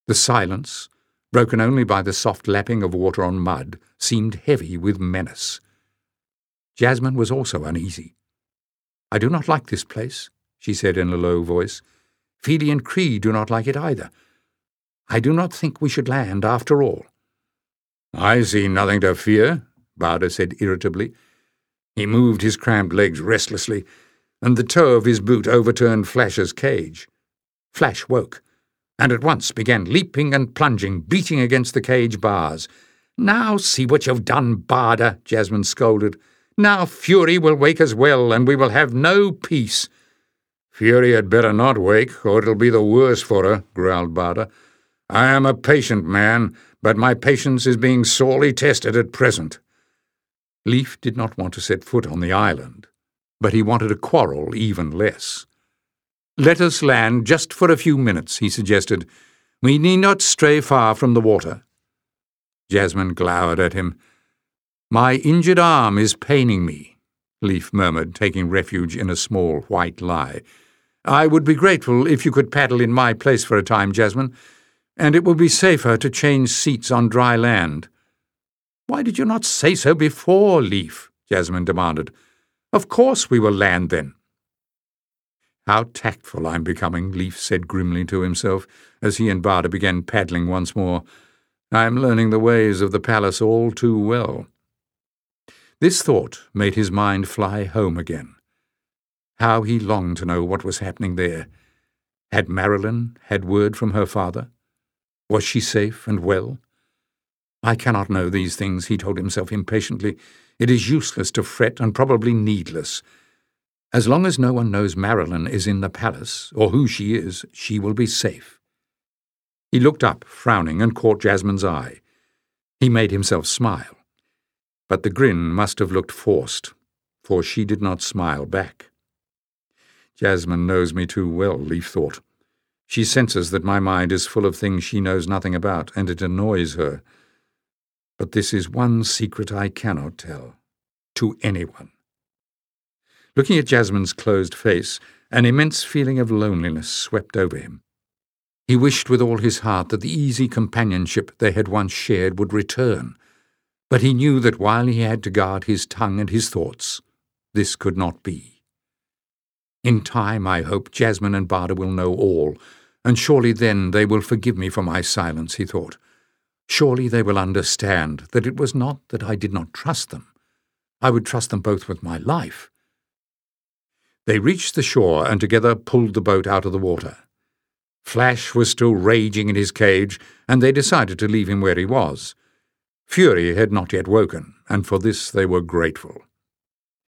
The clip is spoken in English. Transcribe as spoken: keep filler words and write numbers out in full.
The silence, broken only by the soft lapping of water on mud, seemed heavy with menace. Jasmine was also uneasy. "I do not like this place," she said in a low voice. "Feely and Cree do not like it either. I do not think we should land after all." "I see nothing to fear," Barda said irritably. He moved his cramped legs restlessly, and the toe of his boot overturned Flash's cage. Flash woke, and at once began leaping and plunging, beating against the cage bars. "Now see what you've done, Barda," Jasmine scolded. "Now Fury will wake as well, and we will have no peace." "Fury had better not wake, or it'll be the worse for her," growled Barda. "I am a patient man, but my patience is being sorely tested at present." Leif did not want to set foot on the island, but he wanted a quarrel even less. "Let us land just for a few minutes," he suggested. "We need not stray far from the water." Jasmine glowered at him. "My injured arm is paining me," Leif murmured, taking refuge in a small white lie. "I would be grateful if you could paddle in my place for a time, Jasmine, and it will be safer to change seats on dry land." "Why did you not say so before, Leif?" Jasmine demanded. "Of course we will land then." "How tactful I'm becoming," Leif said grimly to himself, as he and Barda began paddling once more. "I am learning the ways of the palace all too well." This thought made his mind fly home again. How he longed to know what was happening there. Had Marilyn had word from her father? Was she safe and well? "I cannot know these things," he told himself impatiently. "It is useless to fret, and probably needless. As long as no one knows Marilyn is in the palace, or who she is, she will be safe." He looked up, frowning, and caught Jasmine's eye. He made himself smile. But the grin must have looked forced, for she did not smile back. "Jasmine knows me too well," Leif thought. "She senses that my mind is full of things she knows nothing about, and it annoys her. But this is one secret I cannot tell. To anyone." Looking at Jasmine's closed face, an immense feeling of loneliness swept over him. He wished with all his heart that the easy companionship they had once shared would return, but he knew that while he had to guard his tongue and his thoughts, this could not be. "In time, I hope, Jasmine and Barda will know all, and surely then they will forgive me for my silence," he thought. "Surely they will understand that it was not that I did not trust them. I would trust them both with my life." They reached the shore and together pulled the boat out of the water. Flash was still raging in his cage, and they decided to leave him where he was. Fury had not yet woken, and for this they were grateful.